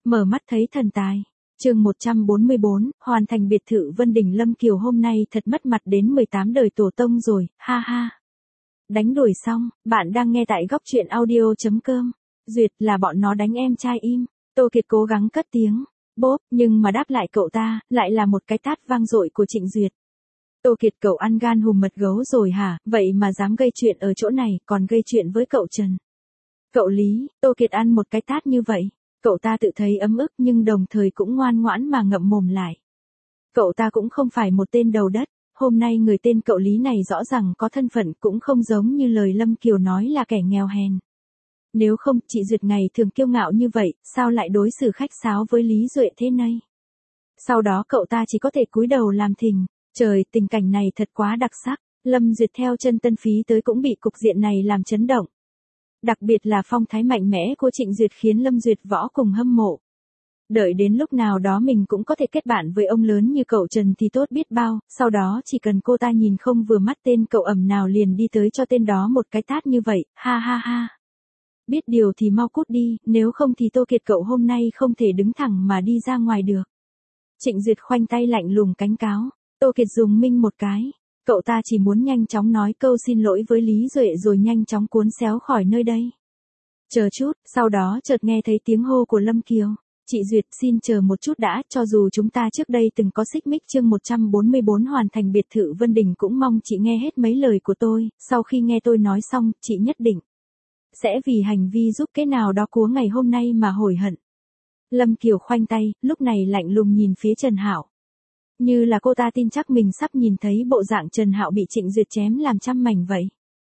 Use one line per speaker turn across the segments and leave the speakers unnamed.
Mở mắt thấy thần tài. Chương 144, hoàn thành biệt thự Vân Đình. Lâm Kiều hôm nay thật mất mặt đến 18 đời tổ tông rồi, ha ha. Đánh đuổi xong, bạn đang nghe tại góc truyện audio.com. Duyệt, là bọn nó đánh em trai im. Tô Kiệt cố gắng cất tiếng, bốp, nhưng mà đáp lại cậu ta, lại là một cái tát vang dội của Trịnh Duyệt. Tô Kiệt, cậu ăn gan hùm mật gấu rồi hả, vậy mà dám gây chuyện ở chỗ này, còn gây chuyện với cậu Trần. Cậu Lý, Tô Kiệt ăn một cái tát như vậy. Cậu ta tự thấy ấm ức nhưng đồng thời cũng ngoan ngoãn mà ngậm mồm lại. Cậu ta cũng không phải một tên đầu đất, hôm nay người tên cậu Lý này rõ ràng có thân phận, cũng không giống như lời Lâm Kiều nói là kẻ nghèo hèn. Nếu không, chị Duyệt ngày thường kiêu ngạo như vậy, sao lại đối xử khách sáo với Lý Duệ thế này? Sau đó cậu ta chỉ có thể cúi đầu làm thinh. Trời, tình cảnh này thật quá đặc sắc. Lâm Duyệt theo chân Tân Phí tới cũng bị cục diện này làm chấn động. Đặc biệt là phong thái mạnh mẽ của Trịnh Duyệt khiến Lâm Duyệt võ cùng hâm mộ. Đợi đến lúc nào đó mình cũng có thể kết bạn với ông lớn như cậu Trần thì tốt biết bao, sau đó chỉ cần cô ta nhìn không vừa mắt tên cậu ẩm nào liền đi tới cho tên đó một cái tát như vậy, ha ha ha. Biết điều thì mau cút đi, nếu không thì Tô Kiệt cậu hôm nay không thể đứng thẳng mà đi ra ngoài được. Trịnh Duyệt khoanh tay lạnh lùng cánh cáo, Tô Kiệt dùng minh một cái. Cậu ta chỉ muốn nhanh chóng nói câu xin lỗi với Lý Duệ rồi nhanh chóng cuốn xéo khỏi nơi đây. Chờ chút, sau đó chợt nghe thấy tiếng hô của Lâm Kiều. Chị Duyệt, xin chờ một chút đã, cho dù chúng ta trước đây từng có xích mích. Chương 144 hoàn thành biệt thự Vân Đình, cũng mong chị nghe hết mấy lời của tôi, sau khi nghe tôi nói xong, chị nhất định sẽ vì hành vi giúp cái nào đó của ngày hôm nay mà hối hận. Lâm Kiều khoanh tay, lúc này lạnh lùng nhìn phía Trần Hạo. Như là cô ta tin chắc mình sắp nhìn thấy bộ dạng Trần Hạo bị Trịnh Duyệt chém làm trăm mảnh vậy.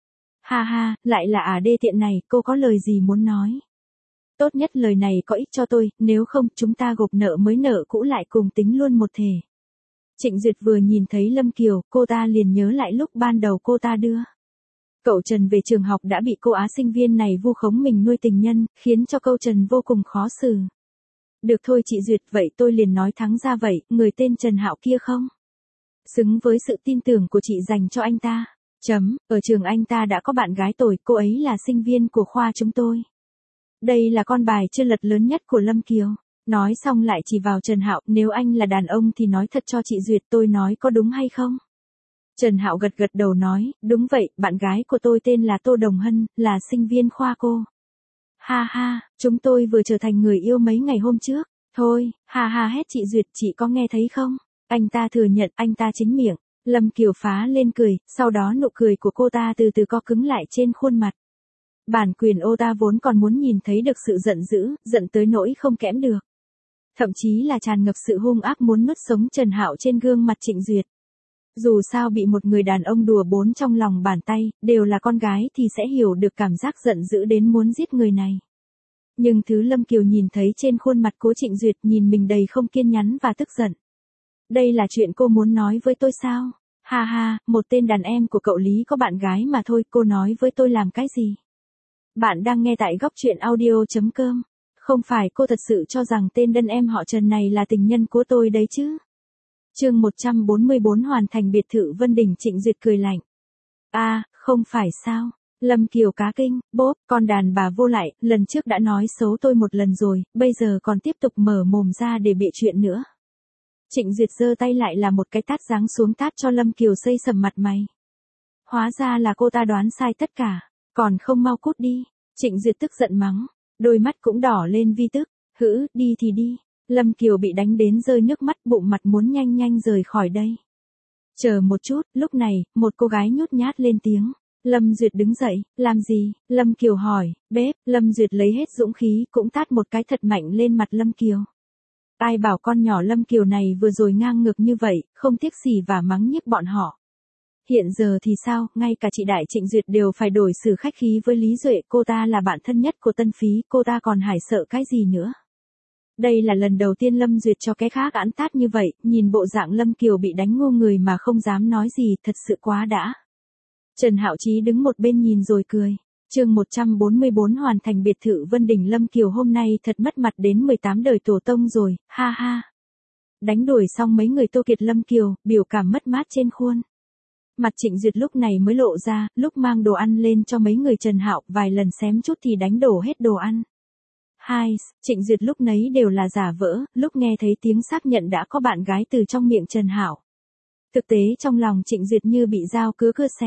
Ha ha, lại là đê tiện này, cô có lời gì muốn nói? Tốt nhất lời này có ích cho tôi, nếu không chúng ta gộp nợ mới nợ cũ lại cùng tính luôn một thể. Trịnh Duyệt vừa nhìn thấy Lâm Kiều, cô ta liền nhớ lại lúc ban đầu cô ta đưa cậu Trần về trường học đã bị cô Á sinh viên này vu khống mình nuôi tình nhân, khiến cho cậu Trần vô cùng khó xử. Được thôi chị Duyệt, vậy tôi liền nói thẳng ra vậy, người tên Trần Hạo kia không xứng với sự tin tưởng của chị dành cho anh ta. Ở trường anh ta đã có bạn gái rồi, cô ấy là sinh viên của khoa chúng tôi. Đây là con bài chưa lật lớn nhất của Lâm Kiều. Nói xong lại chỉ vào Trần Hạo, nếu anh là đàn ông thì nói thật cho chị Duyệt, tôi nói có đúng hay không? Trần Hạo gật gật đầu nói, đúng vậy, bạn gái của tôi tên là Tô Đồng Hân, là sinh viên khoa cô. Ha ha, chúng tôi vừa trở thành người yêu mấy ngày hôm trước. Thôi, ha ha hét chị Duyệt, chị có nghe thấy không? Anh ta thừa nhận, anh ta chính miệng. Lâm Kiều phá lên cười, sau đó nụ cười của cô ta từ từ co cứng lại trên khuôn mặt. Bản quyền ô ta vốn còn muốn nhìn thấy được sự giận dữ, giận tới nỗi không kẽm được. Thậm chí là tràn ngập sự hung ác muốn nuốt sống Trần Hạo trên gương mặt Trịnh Duyệt. Dù sao bị một người đàn ông đùa bỡn trong lòng bàn tay, đều là con gái thì sẽ hiểu được cảm giác giận dữ đến muốn giết người này. Nhưng thứ Lâm Kiều nhìn thấy trên khuôn mặt của Trịnh Duyệt nhìn mình đầy không kiên nhẫn và tức giận. Đây là chuyện cô muốn nói với tôi sao? Ha ha, một tên đàn em của cậu Lý có bạn gái mà thôi, cô nói với tôi làm cái gì? Bạn đang nghe tại góc truyện audio.com. Không phải cô thật sự cho rằng tên đàn em họ Trần này là tình nhân của tôi đấy chứ? Chương 144 hoàn thành biệt thự Vân Đình. Trịnh Duyệt cười lạnh. Không phải sao? Lâm Kiều cá kinh, bốp, con đàn bà vô lại, lần trước đã nói xấu tôi một lần rồi, bây giờ còn tiếp tục mở mồm ra để bịa chuyện nữa. Trịnh Duyệt giơ tay lại là một cái tát giáng xuống tát cho Lâm Kiều xây sầm mặt mày. Hóa ra là cô ta đoán sai tất cả, còn không mau cút đi. Trịnh Duyệt tức giận mắng, đôi mắt cũng đỏ lên vì tức, đi thì đi. Lâm Kiều bị đánh đến rơi nước mắt, bụng mặt muốn nhanh nhanh rời khỏi đây. Chờ một chút, lúc này, một cô gái nhút nhát lên tiếng. Lâm Duyệt đứng dậy, làm gì? Lâm Kiều hỏi, bếp. Lâm Duyệt lấy hết dũng khí, cũng tát một cái thật mạnh lên mặt Lâm Kiều. Ai bảo con nhỏ Lâm Kiều này vừa rồi ngang ngược như vậy, không tiếc gì và mắng nhiếc bọn họ. Hiện giờ thì sao, ngay cả chị Đại Trịnh Duyệt đều phải đổi xử khách khí với Lý Duệ, cô ta là bạn thân nhất của Tân Phí, cô ta còn hải sợ cái gì nữa. Đây là lần đầu tiên Lâm Duyệt cho cái khác ẵn tát như vậy, nhìn bộ dạng Lâm Kiều bị đánh ngu người mà không dám nói gì, thật sự quá đã. Trần Hạo Chí đứng một bên nhìn rồi cười. Chương 144 hoàn thành biệt thự Vân Đình. Lâm Kiều hôm nay thật mất mặt đến 18 đời tổ tông rồi, ha ha. Đánh đuổi xong mấy người Tô Kiệt Lâm Kiều, biểu cảm mất mát trên khuôn mặt Trịnh Duyệt lúc này mới lộ ra, lúc mang đồ ăn lên cho mấy người Trần Hạo, vài lần xém chút thì đánh đổ hết đồ ăn. Hai, Trịnh Duyệt lúc nấy đều là giả vỡ, lúc nghe thấy tiếng xác nhận đã có bạn gái từ trong miệng Trần Hạo. Thực tế trong lòng Trịnh Duyệt như bị dao cứa cưa xẻ.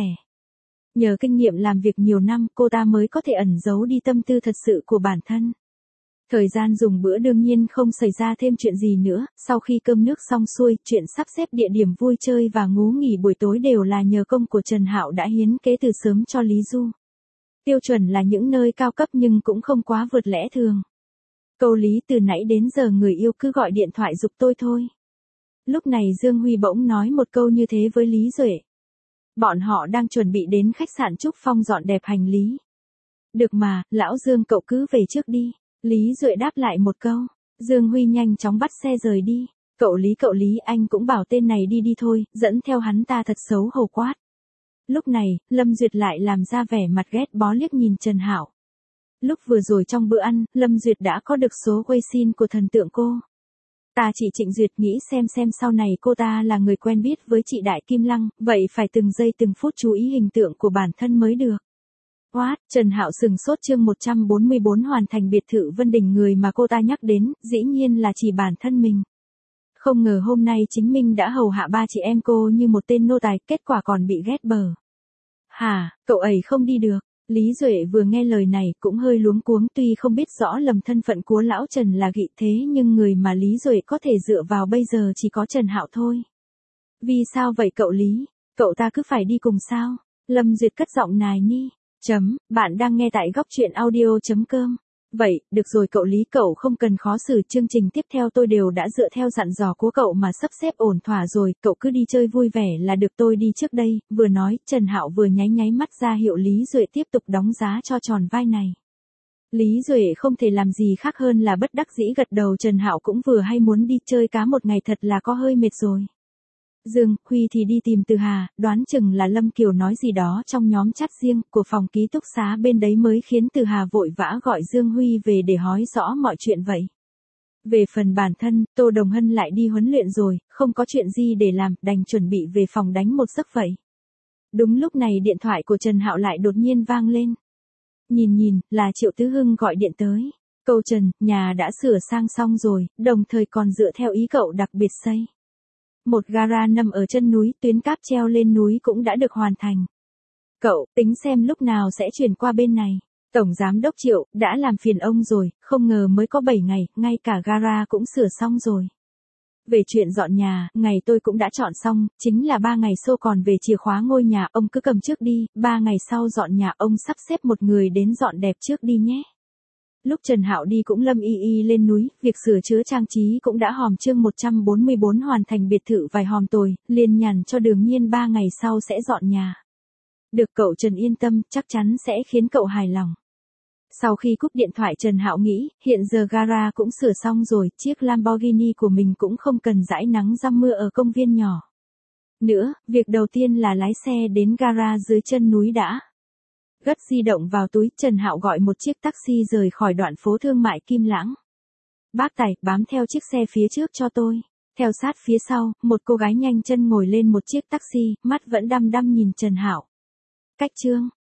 Nhờ kinh nghiệm làm việc nhiều năm, cô ta mới có thể ẩn giấu đi tâm tư thật sự của bản thân. Thời gian dùng bữa đương nhiên không xảy ra thêm chuyện gì nữa, sau khi cơm nước xong xuôi, chuyện sắp xếp địa điểm vui chơi và ngủ nghỉ buổi tối đều là nhờ công của Trần Hạo đã hiến kế từ sớm cho Lý Du. Tiêu chuẩn là những nơi cao cấp nhưng cũng không quá vượt lẽ thường. Câu Lý từ nãy đến giờ người yêu cứ gọi điện thoại giục tôi thôi. Lúc này Dương Huy bỗng nói một câu như thế với Lý Duệ. Bọn họ đang chuẩn bị đến khách sạn Trúc Phong dọn đẹp hành lý. Được mà, lão Dương cậu cứ về trước đi. Lý Duệ đáp lại một câu. Dương Huy nhanh chóng bắt xe rời đi. Cậu Lý anh cũng bảo tên này đi đi thôi, dẫn theo hắn ta thật xấu hổ quát. Lúc này, Lâm Duyệt lại làm ra vẻ mặt ghét bó liếc nhìn Trần Hạo. Lúc vừa rồi trong bữa ăn, Lâm Duyệt đã có được số Weixin của thần tượng cô. Ta chỉ Trịnh Duyệt nghĩ xem sau này cô ta là người quen biết với chị Đại Kim Lăng, vậy phải từng giây từng phút chú ý hình tượng của bản thân mới được. What? Trần Hạo sừng sốt. Chương 144 hoàn thành biệt thự Vân Đình. Người mà cô ta nhắc đến, dĩ nhiên là chỉ bản thân mình. Không ngờ hôm nay chính mình đã hầu hạ ba chị em cô như một tên nô tài, kết quả còn bị ghét bở. Hả, cậu ấy không đi được. Lý Duệ vừa nghe lời này cũng hơi luống cuống, tuy không biết rõ lầm thân phận của lão Trần là Gị thế nhưng người mà Lý Duệ có thể dựa vào bây giờ chỉ có Trần Hạo thôi. Vì sao vậy cậu Lý? Cậu ta cứ phải đi cùng sao? Lâm Duyệt cất giọng nài ni. Bạn đang nghe tại góc truyện audio.com. Vậy, được rồi cậu Lý, cậu không cần khó xử, chương trình tiếp theo tôi đều đã dựa theo dặn dò của cậu mà sắp xếp ổn thỏa rồi, cậu cứ đi chơi vui vẻ là được, tôi đi trước đây. Vừa nói, Trần Hạo vừa nháy mắt ra hiệu Lý Duệ tiếp tục đóng giá cho tròn vai này. Lý Duệ không thể làm gì khác hơn là bất đắc dĩ gật đầu. Trần Hạo cũng vừa hay muốn đi chơi cá một ngày thật là có hơi mệt rồi. Dương Huy thì đi tìm Từ Hà, đoán chừng là Lâm Kiều nói gì đó trong nhóm chat riêng của phòng ký túc xá bên đấy mới khiến Từ Hà vội vã gọi Dương Huy về để hỏi rõ mọi chuyện vậy. Về phần bản thân, Tô Đồng Hân lại đi huấn luyện rồi, không có chuyện gì để làm, đành chuẩn bị về phòng đánh một giấc vậy. Đúng lúc này điện thoại của Trần Hạo lại đột nhiên vang lên. Nhìn, là Triệu Tứ Hưng gọi điện tới. Câu Trần, nhà đã sửa sang xong rồi, đồng thời còn dựa theo ý cậu đặc biệt xây. Một gara nằm ở chân núi, tuyến cáp treo lên núi cũng đã được hoàn thành. Cậu, tính xem lúc nào sẽ chuyển qua bên này. Tổng Giám đốc Triệu, đã làm phiền ông rồi, không ngờ mới có 7 ngày, ngay cả gara cũng sửa xong rồi. Về chuyện dọn nhà, ngày tôi cũng đã chọn xong, chính là 3 ngày sau, còn về chìa khóa ngôi nhà, ông cứ cầm trước đi, 3 ngày sau dọn nhà, ông sắp xếp một người đến dọn đẹp trước đi nhé. Lúc Trần Hạo đi cũng lâm y lên núi, việc sửa chữa trang trí cũng đã hòm. Chương 144 hoàn thành biệt thự vài hòm tồi, liền nhằn cho Đường Nhiên 3 ngày sau sẽ dọn nhà. Được cậu Trần yên tâm, chắc chắn sẽ khiến cậu hài lòng. Sau khi cúp điện thoại Trần Hạo nghĩ, hiện giờ gara cũng sửa xong rồi, chiếc Lamborghini của mình cũng không cần dãi nắng răm mưa ở công viên nhỏ. Nữa, việc đầu tiên là lái xe đến gara dưới chân núi đã. Gất di động vào túi, Trần Hạo gọi một chiếc taxi rời khỏi đoạn phố thương mại Kim Lãng. Bác tài, bám theo chiếc xe phía trước cho tôi. Theo sát phía sau, một cô gái nhanh chân ngồi lên một chiếc taxi, mắt vẫn đăm đăm nhìn Trần Hạo. Cách chương